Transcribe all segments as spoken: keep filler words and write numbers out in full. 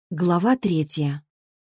Глава третья.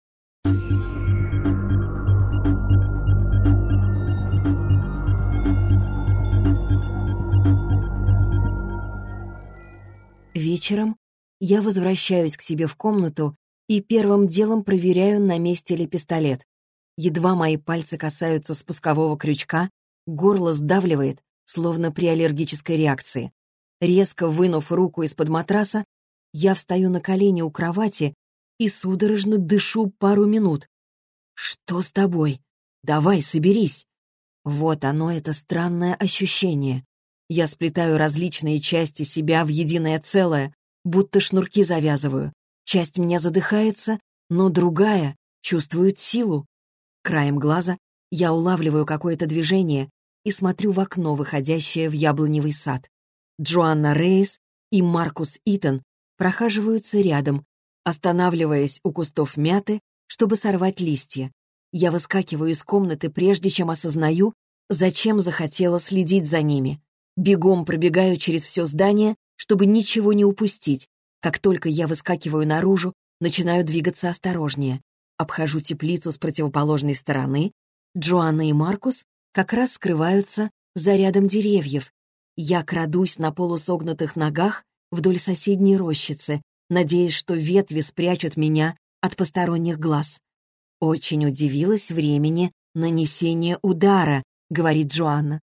Вечером я возвращаюсь к себе в комнату и первым делом проверяю, на месте ли пистолет. Едва мои пальцы касаются спускового крючка, горло сдавливает, словно при аллергической реакции. Резко вынув руку из-под матраса, я встаю на колени у кровати и судорожно дышу пару минут. «Что с тобой? Давай, соберись!» Вот оно, это странное ощущение. Я сплетаю различные части себя в единое целое, будто шнурки завязываю. Часть меня задыхается, но другая чувствует силу. Краем глаза я улавливаю какое-то движение и смотрю в окно, выходящее в яблоневый сад. Джоанна Рейс и Маркус Итон прохаживаются рядом, останавливаясь у кустов мяты, чтобы сорвать листья. Я выскакиваю из комнаты, прежде чем осознаю, зачем захотела следить за ними. Бегом пробегаю через все здание, чтобы ничего не упустить. Как только я выскакиваю наружу, начинаю двигаться осторожнее. Обхожу теплицу с противоположной стороны. Джоанна и Маркус как раз скрываются за рядом деревьев. Я крадусь на полусогнутых ногах вдоль соседней рощицы, надеясь, что ветви спрячут меня от посторонних глаз. «Очень удивилась времени нанесения удара», — говорит Джоанна.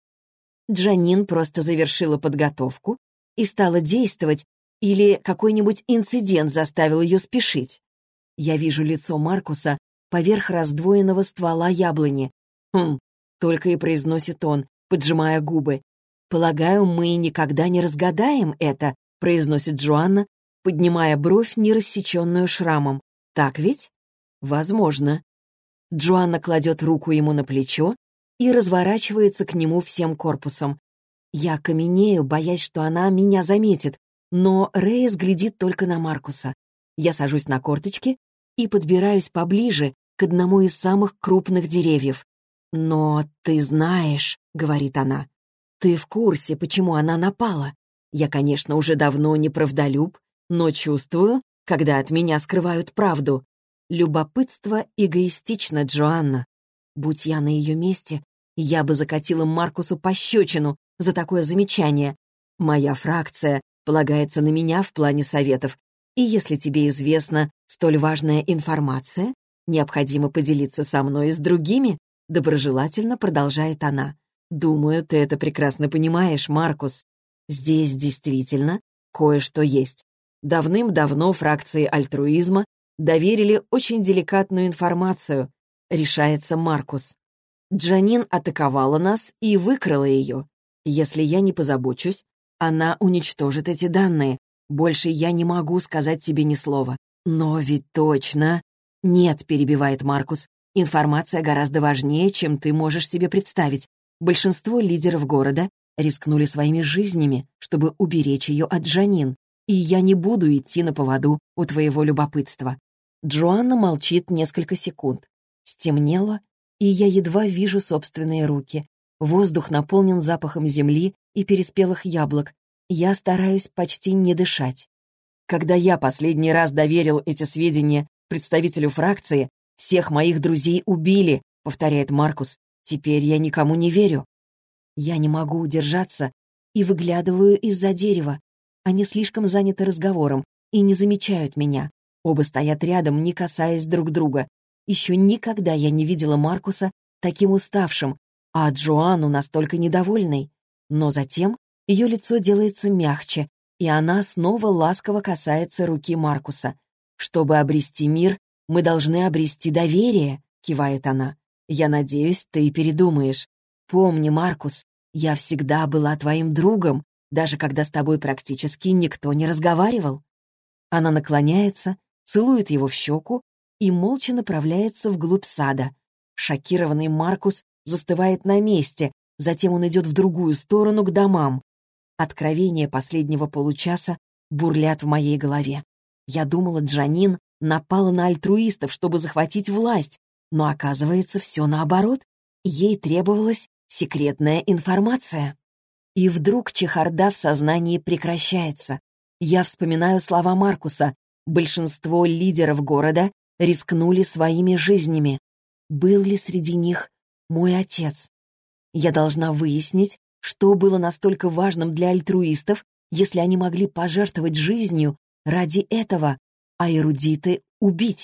Джанин просто завершила подготовку и стала действовать, или какой-нибудь инцидент заставил ее спешить. Я вижу лицо Маркуса поверх раздвоенного ствола яблони. «Хм», — только и произносит он, поджимая губы. «Полагаю, мы никогда не разгадаем это», — произносит Джоанна, поднимая бровь, не рассеченную шрамом. «Так ведь?» «Возможно». Джоанна кладет руку ему на плечо и разворачивается к нему всем корпусом. Я каменею, боясь, что она меня заметит, но Рейс глядит только на Маркуса. Я сажусь на корточки и подбираюсь поближе к одному из самых крупных деревьев. «Но ты знаешь», — говорит она, — «ты в курсе, почему она напала? Я, конечно, уже давно не правдолюб, но чувствую, когда от меня скрывают правду. Любопытство эгоистично, Джоанна. Будь я на ее месте, я бы закатила Маркусу пощечину за такое замечание. Моя фракция полагается на меня в плане советов, и если тебе известна столь важная информация, необходимо поделиться со мной и с другими», — доброжелательно продолжает она. «Думаю, ты это прекрасно понимаешь, Маркус. Здесь действительно кое-что есть. Давным-давно фракции альтруизма доверили очень деликатную информацию», — решается Маркус. «Джанин атаковала нас и выкрала ее. Если я не позабочусь, она уничтожит эти данные. Больше я не могу сказать тебе ни слова». «Но ведь точно...» «Нет», — перебивает Маркус, — «информация гораздо важнее, чем ты можешь себе представить. Большинство лидеров города рискнули своими жизнями, чтобы уберечь ее от Джанин, и я не буду идти на поводу у твоего любопытства». Джоанна молчит несколько секунд. Стемнело, и я едва вижу собственные руки. Воздух наполнен запахом земли и переспелых яблок. Я стараюсь почти не дышать. Когда я последний раз доверил эти сведения представителю фракции, всех моих друзей убили, повторяет Маркус. Теперь я никому не верю. Я не могу удержаться и выглядываю из-за дерева. Они слишком заняты разговором и не замечают меня. Оба стоят рядом, не касаясь друг друга. Еще никогда я не видела Маркуса таким уставшим, а Джоанну настолько недовольной. Но затем ее лицо делается мягче, и она снова ласково касается руки Маркуса. «Чтобы обрести мир, мы должны обрести доверие», — кивает она. «Я надеюсь, ты передумаешь. Помни, Маркус, я всегда была твоим другом, даже когда с тобой практически никто не разговаривал». Она наклоняется, целует его в щеку и молча направляется вглубь сада. Шокированный Маркус застывает на месте, затем он идет в другую сторону, к домам. Откровения последнего получаса бурлят в моей голове. Я думала, Джанин напала на альтруистов, чтобы захватить власть, но оказывается, все наоборот. Ей требовалась секретная информация. И вдруг чехарда в сознании прекращается. Я вспоминаю слова Маркуса. Большинство лидеров города рискнули своими жизнями. Был ли среди них мой отец? Я должна выяснить, что было настолько важным для альтруистов, если они могли пожертвовать жизнью ради этого, а эрудиты — убить.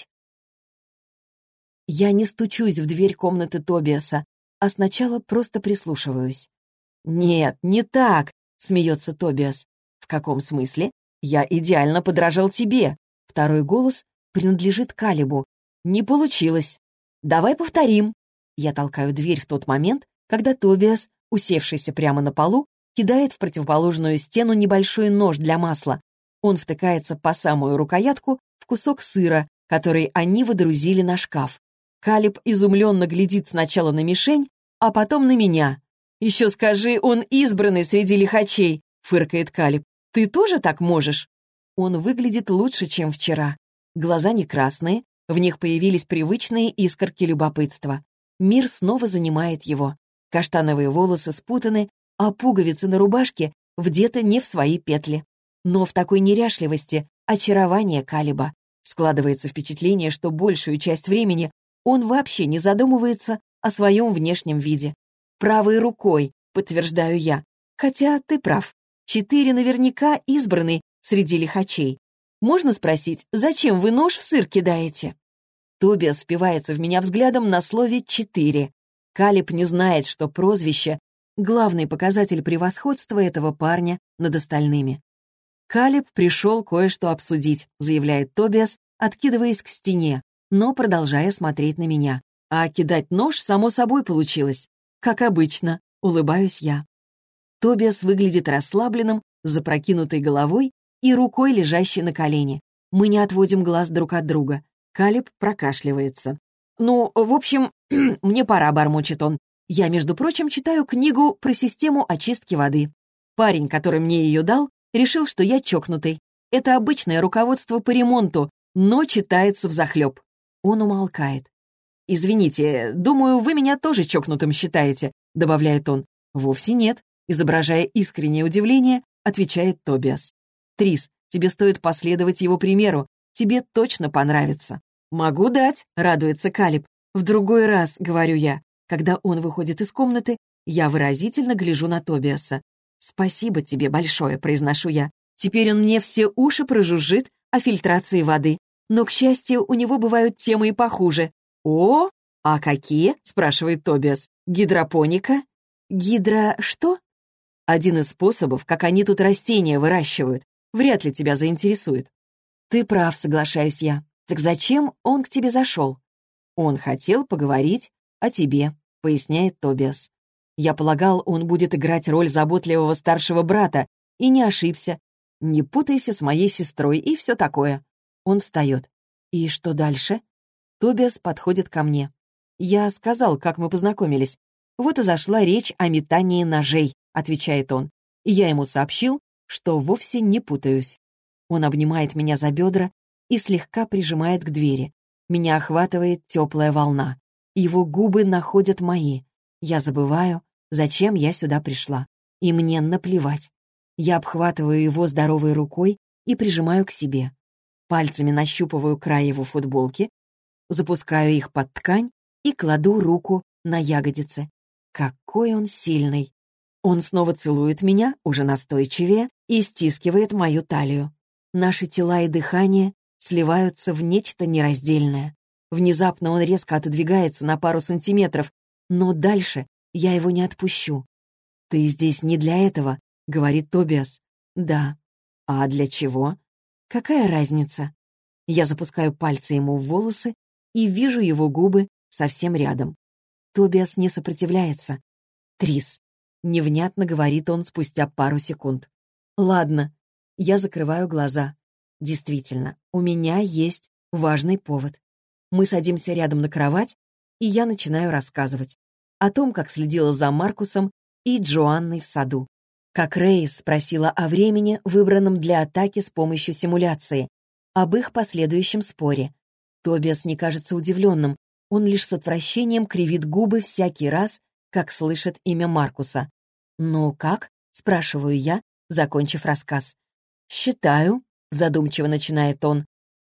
Я не стучусь в дверь комнаты Тобиаса, а сначала просто прислушиваюсь. «Нет, не так», — смеется Тобиас. «В каком смысле? Я идеально подражал тебе». Второй голос принадлежит Калибу. «Не получилось. Давай повторим». Я толкаю дверь в тот момент, когда Тобиас, усевшийся прямо на полу, кидает в противоположную стену небольшой нож для масла. Он втыкается по самую рукоятку в кусок сыра, который они водрузили на шкаф. Калиб изумленно глядит сначала на мишень, а потом на меня. «Еще скажи, он избранный среди лихачей», — фыркает Калиб. «Ты тоже так можешь?» Он выглядит лучше, чем вчера. Глаза не красные, в них появились привычные искорки любопытства. Мир снова занимает его. Каштановые волосы спутаны, а пуговицы на рубашке вдеты не в свои петли. Но в такой неряшливости очарование Калиба. Складывается впечатление, что большую часть времени он вообще не задумывается о своем внешнем виде. «Правой рукой», — подтверждаю я. «Хотя ты прав. Четыре наверняка избраны среди лихачей. Можно спросить, зачем вы нож в сыр кидаете?» Тобиас впивается в меня взглядом на слове «четыре». Калиб не знает, что прозвище — главный показатель превосходства этого парня над остальными. «Калиб пришел кое-что обсудить», — заявляет Тобиас, откидываясь к стене, но продолжая смотреть на меня. А кидать нож, само собой, получилось. Как обычно, улыбаюсь я. Тобиас выглядит расслабленным, с запрокинутой головой и рукой, лежащей на колене. Мы не отводим глаз друг от друга. Калиб прокашливается. «Ну, в общем, мне пора», — бормочет он. «Я, между прочим, читаю книгу про систему очистки воды. Парень, который мне ее дал, решил, что я чокнутый. Это обычное руководство по ремонту, но читается взахлеб». Он умолкает. «Извините, думаю, вы меня тоже чокнутым считаете», — добавляет он. «Вовсе нет», — изображая искреннее удивление, отвечает Тобиас. «Трис, тебе стоит последовать его примеру. Тебе точно понравится». «Могу дать», — радуется Калиб. «В другой раз», — говорю я. Когда он выходит из комнаты, я выразительно гляжу на Тобиаса. «Спасибо тебе большое», — произношу я. Теперь он мне все уши прожужжит о фильтрации воды. Но, к счастью, у него бывают темы и похуже. «О, а какие?» — спрашивает Тобиас. «Гидропоника?» «Гидро... что?» «Один из способов, как они тут растения выращивают. Вряд ли тебя заинтересует». «Ты прав», — соглашаюсь я. «Так зачем он к тебе зашел?» «Он хотел поговорить о тебе», — поясняет Тобиас. «Я полагал, он будет играть роль заботливого старшего брата, и не ошибся. Не путайся с моей сестрой и все такое». Он встает. «И что дальше?» Тобиас подходит ко мне. «Я сказал, как мы познакомились. Вот и зашла речь о метании ножей», — отвечает он. И я ему сообщил, что вовсе не путаюсь. Он обнимает меня за бедра и слегка прижимает к двери. Меня охватывает теплая волна. Его губы находят мои. Я забываю, зачем я сюда пришла. И мне наплевать. Я обхватываю его здоровой рукой и прижимаю к себе. Пальцами нащупываю край его футболки, запускаю их под ткань и кладу руку на ягодицы. Какой он сильный! Он снова целует меня, уже настойчивее, и стискивает мою талию. Наши тела и дыхание сливаются в нечто нераздельное. Внезапно он резко отодвигается на пару сантиметров, но дальше я его не отпущу. «Ты здесь не для этого», — говорит Тобиас. «Да». «А для чего?» «Какая разница?» Я запускаю пальцы ему в волосы и вижу его губы совсем рядом. Тобиас не сопротивляется. «Трис», — невнятно говорит он спустя пару секунд. «Ладно». Я закрываю глаза. Действительно, у меня есть важный повод. Мы садимся рядом на кровать, и я начинаю рассказывать о том, как следила за Маркусом и Джоанной в саду. Как Рейс спросила о времени, выбранном для атаки с помощью симуляции, об их последующем споре. Тобиас не кажется удивленным, он лишь с отвращением кривит губы всякий раз, как слышит имя Маркуса. «Ну как?» — спрашиваю я, закончив рассказ. «Считаю», — задумчиво начинает он,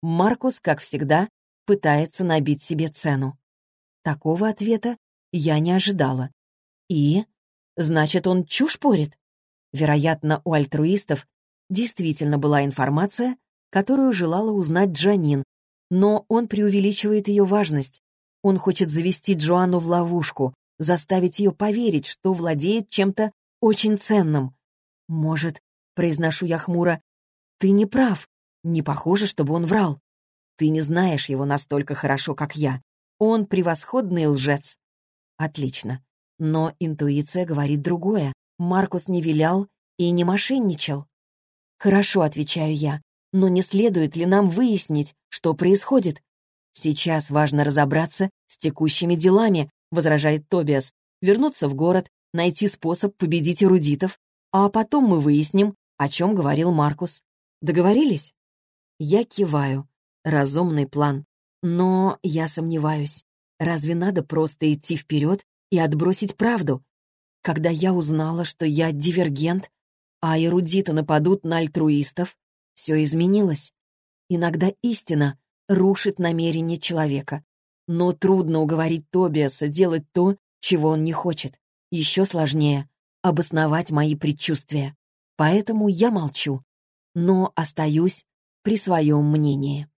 Маркус, как всегда, пытается набить себе цену. Такого ответа я не ожидала. И? Значит, он чушь порит? Вероятно, у альтруистов действительно была информация, которую желала узнать Джанин, но он преувеличивает ее важность. Он хочет завести Джоанну в ловушку, заставить ее поверить, что владеет чем-то очень ценным. «Может, — произношу я хмуро, — ты не прав. Не похоже, чтобы он врал. Ты не знаешь его настолько хорошо, как я. Он превосходный лжец». Отлично. Но интуиция говорит другое. Маркус не вилял и не мошенничал. «Хорошо», — отвечаю я, — «но не следует ли нам выяснить, что происходит?» «Сейчас важно разобраться с текущими делами», — возражает Тобиас, «вернуться в город, найти способ победить эрудитов, а потом мы выясним, о чем говорил Маркус. Договорились?» Я киваю. Разумный план. Но я сомневаюсь. Разве надо просто идти вперед и отбросить правду? Когда я узнала, что я дивергент, а эрудиты нападут на альтруистов, все изменилось. Иногда истина рушит намерение человека. Но трудно уговорить Тобиаса делать то, чего он не хочет. Еще сложнее — обосновать мои предчувствия. Поэтому я молчу, но остаюсь при своем мнении.